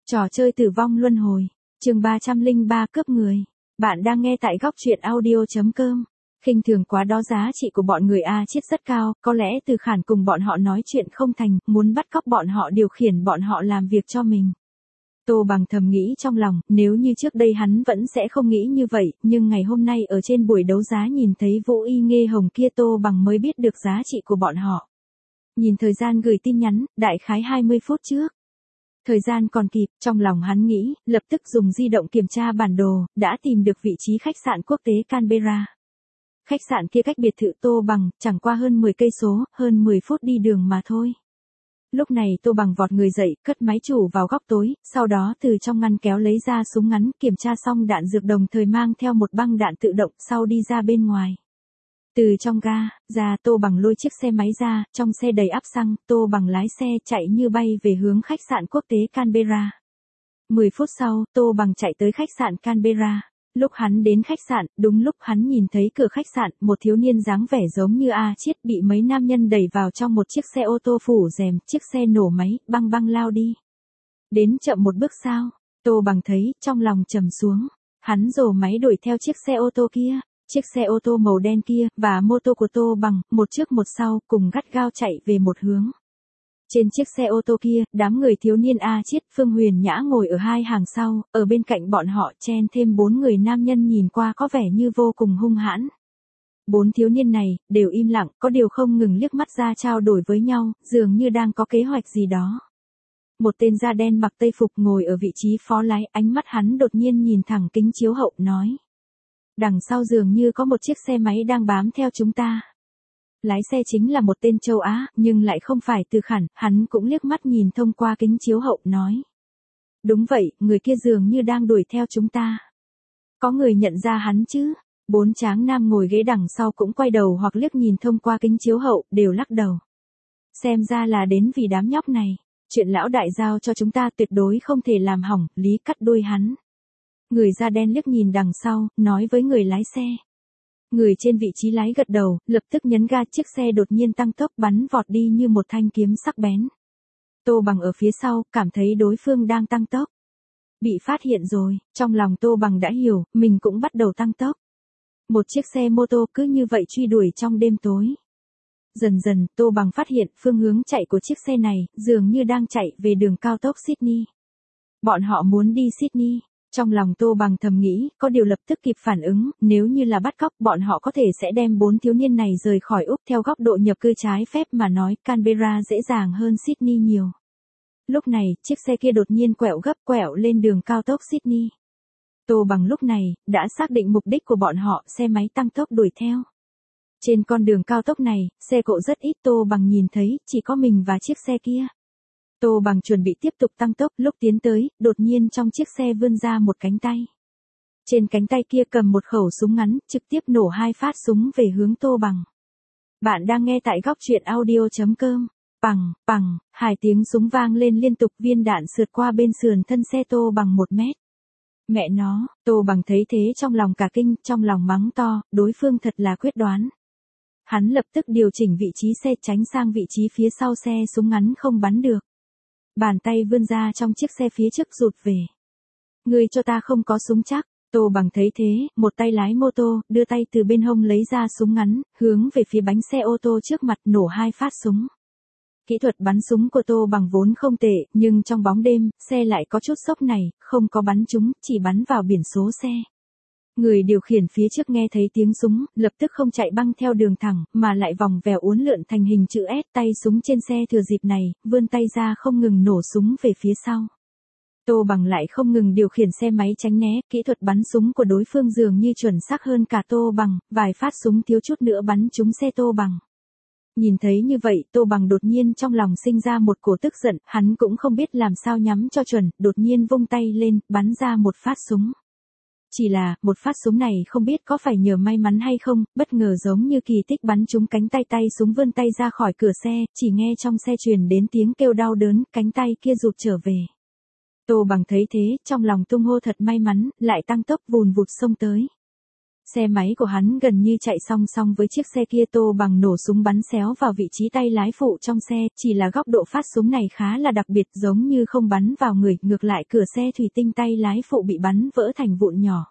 Trò chơi tử vong luân hồi, chương 303 cướp người. Bạn đang nghe tại góc truyện audio.com. Khinh thường quá đó, giá trị của bọn người A Chiết rất cao, có lẽ Từ Khản cùng bọn họ nói chuyện không thành, muốn bắt cóc bọn họ, điều khiển bọn họ làm việc cho mình. Tô Bằng thầm nghĩ trong lòng, nếu như trước đây hắn vẫn sẽ không nghĩ như vậy, nhưng ngày hôm nay ở trên buổi đấu giá nhìn thấy Vũ Y Nghê Hồng kia, Tô Bằng mới biết được giá trị của bọn họ. Nhìn thời gian gửi tin nhắn, đại khái 20 phút trước. Thời gian còn kịp, trong lòng hắn nghĩ, lập tức dùng di động kiểm tra bản đồ, đã tìm được vị trí khách sạn quốc tế Canberra. Khách sạn kia cách biệt thự Tô Bằng, chẳng qua hơn 10 cây số, hơn 10 phút đi đường mà thôi. Lúc này Tô Bằng vọt người dậy, cất máy chủ vào góc tối, sau đó từ trong ngăn kéo lấy ra súng ngắn, kiểm tra xong đạn dược đồng thời mang theo một băng đạn tự động, sau đi ra bên ngoài. Từ trong ga ra, Tô Bằng lôi chiếc xe máy ra, trong xe đầy ắp xăng, Tô Bằng lái xe chạy như bay về hướng khách sạn quốc tế Canberra. 10 phút sau, Tô Bằng chạy tới khách sạn Canberra. Lúc hắn đến khách sạn, đúng lúc hắn nhìn thấy cửa khách sạn, một thiếu niên dáng vẻ giống như A Chiết bị mấy nam nhân đẩy vào trong một chiếc xe ô tô phủ rèm, chiếc xe nổ máy, băng băng lao đi. Đến chậm một bước sao? Tô Bằng thấy, trong lòng trầm xuống. Hắn rồ máy đuổi theo chiếc xe ô tô kia. Chiếc xe ô tô màu đen kia, và mô tô của Tô Bằng, một trước một sau, cùng gắt gao chạy về một hướng. Trên chiếc xe ô tô kia, đám người thiếu niên A Chiết, Phương Huyền Nhã ngồi ở hai hàng sau, ở bên cạnh bọn họ chen thêm 4 người nam nhân nhìn qua có vẻ như vô cùng hung hãn. 4 thiếu niên này, đều im lặng, có điều không ngừng liếc mắt ra trao đổi với nhau, dường như đang có kế hoạch gì đó. Một tên da đen mặc tây phục ngồi ở vị trí phó lái, ánh mắt hắn đột nhiên nhìn thẳng kính chiếu hậu, nói. Đằng sau dường như có một chiếc xe máy đang bám theo chúng ta. Lái xe chính là một tên châu Á, nhưng lại không phải Từ Khản, hắn cũng liếc mắt nhìn thông qua kính chiếu hậu, nói. Đúng vậy, người kia dường như đang đuổi theo chúng ta. Có người nhận ra hắn chứ? 4 tráng nam ngồi ghế đằng sau cũng quay đầu hoặc liếc nhìn thông qua kính chiếu hậu, đều lắc đầu. Xem ra là đến vì đám nhóc này. Chuyện lão đại giao cho chúng ta tuyệt đối không thể làm hỏng, Lý cắt đuôi hắn. Người da đen liếc nhìn đằng sau, nói với người lái xe. Người trên vị trí lái gật đầu, lập tức nhấn ga, chiếc xe đột nhiên tăng tốc bắn vọt đi như một thanh kiếm sắc bén. Tô Bằng ở phía sau, cảm thấy đối phương đang tăng tốc. Bị phát hiện rồi, trong lòng Tô Bằng đã hiểu, mình cũng bắt đầu tăng tốc. Một chiếc xe mô tô cứ như vậy truy đuổi trong đêm tối. Dần dần, Tô Bằng phát hiện phương hướng chạy của chiếc xe này, dường như đang chạy về đường cao tốc Sydney. Bọn họ muốn đi Sydney. Trong lòng Tô Bằng thầm nghĩ, có điều lập tức kịp phản ứng, nếu như là bắt cóc, bọn họ có thể sẽ đem 4 thiếu niên này rời khỏi Úc. Theo góc độ nhập cư trái phép mà nói, Canberra dễ dàng hơn Sydney nhiều. Lúc này, chiếc xe kia đột nhiên quẹo gấp quẹo lên đường cao tốc Sydney. Tô Bằng lúc này, đã xác định mục đích của bọn họ, xe máy tăng tốc đuổi theo. Trên con đường cao tốc này, xe cộ rất ít, Tô Bằng nhìn thấy, chỉ có mình và chiếc xe kia. Tô Bằng chuẩn bị tiếp tục tăng tốc, lúc tiến tới, đột nhiên trong chiếc xe vươn ra một cánh tay. Trên cánh tay kia cầm một khẩu súng ngắn, trực tiếp nổ 2 phát súng về hướng Tô Bằng. Bạn đang nghe tại góc truyện audio.com. Bằng, bằng, 2 tiếng súng vang lên liên tục, viên đạn sượt qua bên sườn thân xe Tô Bằng 1 mét. Mẹ nó, Tô Bằng thấy thế trong lòng cả kinh, trong lòng mắng to, đối phương thật là quyết đoán. Hắn lập tức điều chỉnh vị trí xe, tránh sang vị trí phía sau xe, súng ngắn không bắn được. Bàn tay vươn ra trong chiếc xe phía trước rụt về. Ngươi cho ta không có súng chắc. Tô Bằng thấy thế, một tay lái mô tô, đưa tay từ bên hông lấy ra súng ngắn, hướng về phía bánh xe ô tô trước mặt, nổ 2 phát súng. Kỹ thuật bắn súng của Tô Bằng vốn không tệ, nhưng trong bóng đêm, xe lại có chút sốc này, không có bắn trúng, chỉ bắn vào biển số xe. Người điều khiển phía trước nghe thấy tiếng súng, lập tức không chạy băng theo đường thẳng, mà lại vòng vèo uốn lượn thành hình chữ S, tay súng trên xe thừa dịp này, vươn tay ra không ngừng nổ súng về phía sau. Tô Bằng lại không ngừng điều khiển xe máy tránh né, kỹ thuật bắn súng của đối phương dường như chuẩn xác hơn cả Tô Bằng, vài phát súng thiếu chút nữa bắn trúng xe Tô Bằng. Nhìn thấy như vậy, Tô Bằng đột nhiên trong lòng sinh ra một cổ tức giận, hắn cũng không biết làm sao nhắm cho chuẩn, đột nhiên vung tay lên, bắn ra một phát súng. Chỉ là, một phát súng này không biết có phải nhờ may mắn hay không, bất ngờ giống như kỳ tích bắn trúng cánh tay, tay súng vươn tay ra khỏi cửa xe, chỉ nghe trong xe truyền đến tiếng kêu đau đớn, cánh tay kia rụt trở về. Tô Bằng thấy thế, trong lòng tung hô thật may mắn, lại tăng tốc vùn vụt xông tới. Xe máy của hắn gần như chạy song song với chiếc xe kia. Tô Bằng nổ súng bắn xéo vào vị trí tay lái phụ trong xe, chỉ là góc độ phát súng này khá là đặc biệt, giống như không bắn vào người, ngược lại cửa xe thủy tinh tay lái phụ bị bắn vỡ thành vụn nhỏ.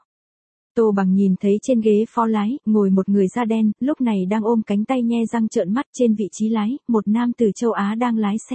Tô Bằng nhìn thấy trên ghế phó lái, ngồi một người da đen, lúc này đang ôm cánh tay nhe răng trợn mắt. Trên vị trí lái, một nam từ châu Á đang lái xe.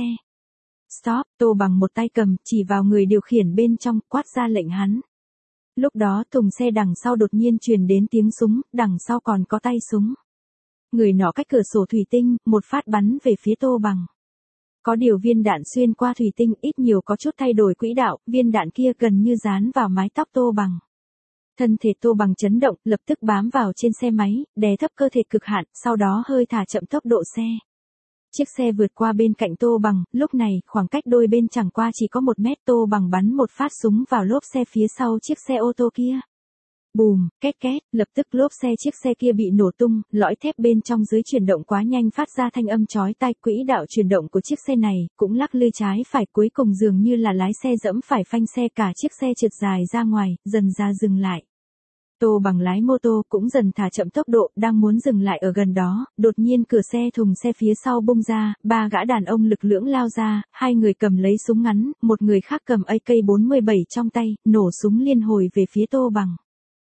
Stop, Tô Bằng một tay cầm, chỉ vào người điều khiển bên trong, quát ra lệnh hắn. Lúc đó thùng xe đằng sau đột nhiên truyền đến tiếng súng, đằng sau còn có tay súng. Người nọ cách cửa sổ thủy tinh, một phát bắn về phía Tô Bằng. Có điều viên đạn xuyên qua thủy tinh ít nhiều có chút thay đổi quỹ đạo, viên đạn kia gần như dán vào mái tóc Tô Bằng. Thân thể Tô Bằng chấn động, lập tức bám vào trên xe máy, đè thấp cơ thể cực hạn, sau đó hơi thả chậm tốc độ xe. Chiếc xe vượt qua bên cạnh Tô Bằng, lúc này, khoảng cách đôi bên chẳng qua chỉ có 1 mét. Tô Bằng bắn một phát súng vào lốp xe phía sau chiếc xe ô tô kia. Bùm, két két, lập tức lốp xe chiếc xe kia bị nổ tung, lõi thép bên trong dưới chuyển động quá nhanh phát ra thanh âm chói tai. Quỹ đạo chuyển động của chiếc xe này cũng lắc lư trái phải, cuối cùng dường như là lái xe giẫm phải phanh xe, cả chiếc xe trượt dài ra ngoài, dần ra dừng lại. Tô Bằng lái mô tô cũng dần thả chậm tốc độ, đang muốn dừng lại ở gần đó, đột nhiên cửa xe thùng xe phía sau bung ra, 3 gã đàn ông lực lưỡng lao ra, 2 người cầm lấy súng ngắn, một người khác cầm AK-47 trong tay, nổ súng liên hồi về phía Tô Bằng.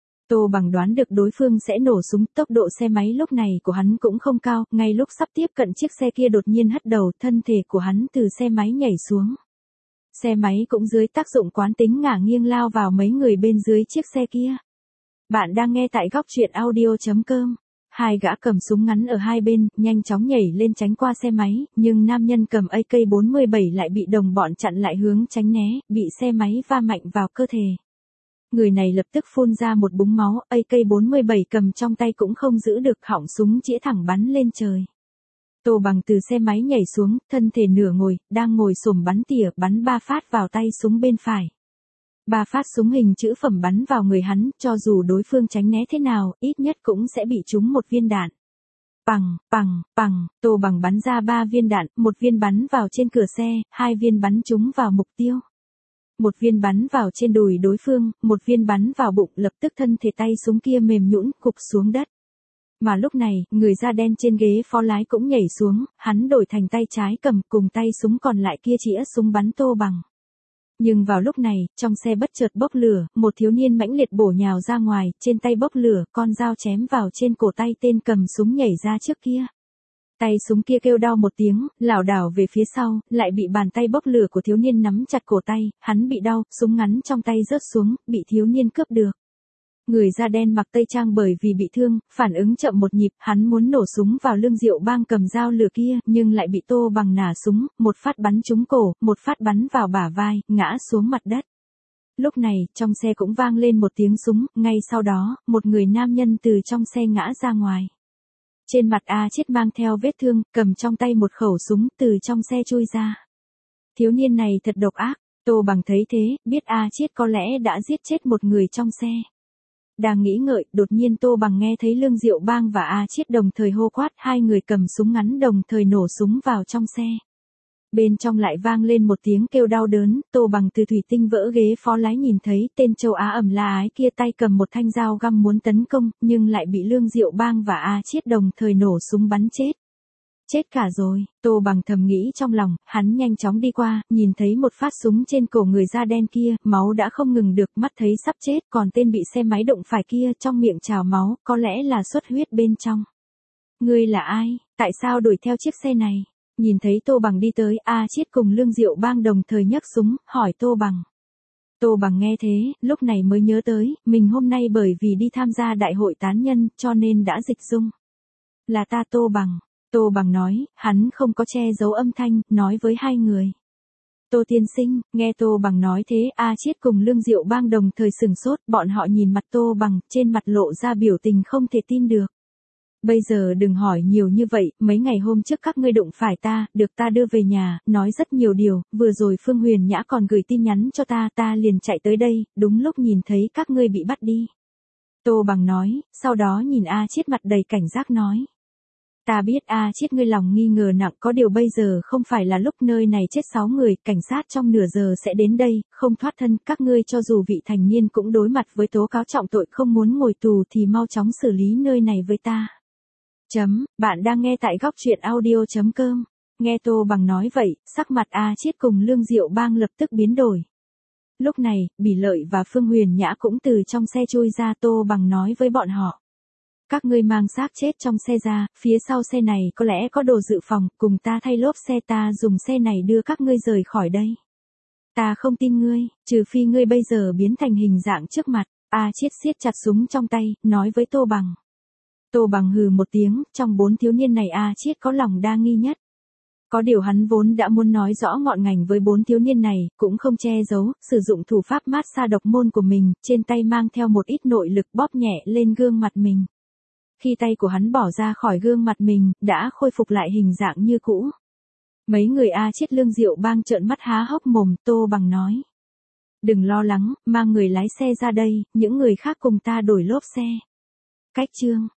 Tô Bằng đoán được đối phương sẽ nổ súng, tốc độ xe máy lúc này của hắn cũng không cao, ngay lúc sắp tiếp cận chiếc xe kia đột nhiên hất đầu, thân thể của hắn từ xe máy nhảy xuống. Xe máy cũng dưới tác dụng quán tính ngả nghiêng lao vào mấy người bên dưới chiếc xe kia. Bạn đang nghe tại góc truyện audio.com. 2 gã cầm súng ngắn ở hai bên, nhanh chóng nhảy lên tránh qua xe máy, nhưng nam nhân cầm AK-47 lại bị đồng bọn chặn lại hướng tránh né, bị xe máy va mạnh vào cơ thể. Người này lập tức phun ra một búng máu, AK-47 cầm trong tay cũng không giữ được, họng súng chĩa thẳng bắn lên trời. Tô Bằng từ xe máy nhảy xuống, thân thể nửa ngồi, đang ngồi xổm bắn tỉa, bắn 3 phát vào tay súng bên phải. 3 phát súng hình chữ phẩm bắn vào người hắn, cho dù đối phương tránh né thế nào, ít nhất cũng sẽ bị trúng một viên đạn. Pằng, pằng, pằng, Tô Bằng bắn ra 3 viên đạn, 1 viên bắn vào trên cửa xe, 2 viên bắn trúng vào mục tiêu. 1 viên bắn vào trên đùi đối phương, 1 viên bắn vào bụng, lập tức thân thể tay súng kia mềm nhũn gục xuống đất. Mà lúc này, người da đen trên ghế phó lái cũng nhảy xuống, hắn đổi thành tay trái cầm, cùng tay súng còn lại kia chĩa súng bắn Tô Bằng. Nhưng vào lúc này, trong xe bất chợt bốc lửa, một thiếu niên mãnh liệt bổ nhào ra ngoài, trên tay bốc lửa, con dao chém vào trên cổ tay tên cầm súng nhảy ra trước kia. Tay súng kia kêu đau một tiếng, lảo đảo về phía sau, lại bị bàn tay bốc lửa của thiếu niên nắm chặt cổ tay, hắn bị đau, súng ngắn trong tay rớt xuống, bị thiếu niên cướp được. Người da đen mặc tây trang bởi vì bị thương, phản ứng chậm một nhịp, hắn muốn nổ súng vào Lương Diệu Bang cầm dao lửa kia, nhưng lại bị Tô Bằng nả súng, một phát bắn trúng cổ, một phát bắn vào bả vai, ngã xuống mặt đất. Lúc này, trong xe cũng vang lên một tiếng súng, ngay sau đó, một người nam nhân từ trong xe ngã ra ngoài. Trên mặt A Chiết mang theo vết thương, cầm trong tay một khẩu súng, từ trong xe chui ra. Thiếu niên này thật độc ác, Tô Bằng thấy thế, biết A Chiết có lẽ đã giết chết một người trong xe. Đang nghĩ ngợi, đột nhiên Tô Bằng nghe thấy Lương Diệu Bang và A Chiết đồng thời hô quát, 2 người cầm súng ngắn đồng thời nổ súng vào trong xe. Bên trong lại vang lên một tiếng kêu đau đớn, Tô Bằng từ thủy tinh vỡ ghế phó lái nhìn thấy tên châu Á ẩm la ái kia tay cầm một thanh dao găm muốn tấn công, nhưng lại bị Lương Diệu Bang và A Chiết đồng thời nổ súng bắn chết. Chết cả rồi, Tô Bằng thầm nghĩ trong lòng, hắn nhanh chóng đi qua, nhìn thấy một phát súng trên cổ người da đen kia, máu đã không ngừng được, mắt thấy sắp chết, còn tên bị xe máy đụng phải kia trong miệng trào máu, có lẽ là xuất huyết bên trong. Ngươi là ai, tại sao đuổi theo chiếc xe này? Nhìn thấy Tô Bằng đi tới, A Chiết cùng Lương Diệu Bang đồng thời nhấc súng, hỏi Tô Bằng. Tô Bằng nghe thế, lúc này mới nhớ tới, mình hôm nay bởi vì đi tham gia đại hội tán nhân, cho nên đã dịch dung. Là ta Tô Bằng. Tô Bằng nói, hắn không có che giấu âm thanh, nói với 2 người. Tô tiên sinh, nghe Tô Bằng nói thế, A Chiết cùng Lương Diệu Bang đồng thời sửng sốt, bọn họ nhìn mặt Tô Bằng, trên mặt lộ ra biểu tình không thể tin được. Bây giờ đừng hỏi nhiều như vậy, mấy ngày hôm trước các ngươi đụng phải ta, được ta đưa về nhà, nói rất nhiều điều, vừa rồi Phương Huyền Nhã còn gửi tin nhắn cho ta liền chạy tới đây, đúng lúc nhìn thấy các ngươi bị bắt đi. Tô Bằng nói, sau đó nhìn A Chiết mặt đầy cảnh giác nói. Ta biết A Chiết ngươi lòng nghi ngờ nặng, có điều bây giờ không phải là lúc, nơi này chết 6 người, cảnh sát trong nửa giờ sẽ đến đây, không thoát thân, các ngươi cho dù vị thành niên cũng đối mặt với tố cáo trọng tội, không muốn ngồi tù thì mau chóng xử lý nơi này với ta. Bạn đang nghe tại góc truyện audio.com. Nghe Tô Bằng nói vậy, sắc mặt A Chiết cùng Lương Diệu Bang lập tức biến đổi. Lúc này, Bỉ Lợi và Phương Huyền Nhã cũng từ trong xe chui ra. Tô Bằng nói với bọn họ. Các ngươi mang xác chết trong xe ra, phía sau xe này có lẽ có đồ dự phòng, cùng ta thay lốp xe, ta dùng xe này đưa các ngươi rời khỏi đây. Ta không tin ngươi, trừ phi ngươi bây giờ biến thành hình dạng trước mặt. A Chiết siết chặt súng trong tay, nói với Tô Bằng. Tô Bằng hừ một tiếng, trong 4 thiếu niên này A Chiết có lòng đa nghi nhất. Có điều hắn vốn đã muốn nói rõ ngọn ngành với 4 thiếu niên này, cũng không che giấu, sử dụng thủ pháp mát xa độc môn của mình, trên tay mang theo một ít nội lực bóp nhẹ lên gương mặt mình. Khi tay của hắn bỏ ra khỏi gương mặt mình, đã khôi phục lại hình dạng như cũ. Mấy người A Chiết Lương Diệu Bang trợn mắt há hốc mồm. Tô Bằng nói. Đừng lo lắng, mang người lái xe ra đây, những người khác cùng ta đổi lốp xe. Cách chương.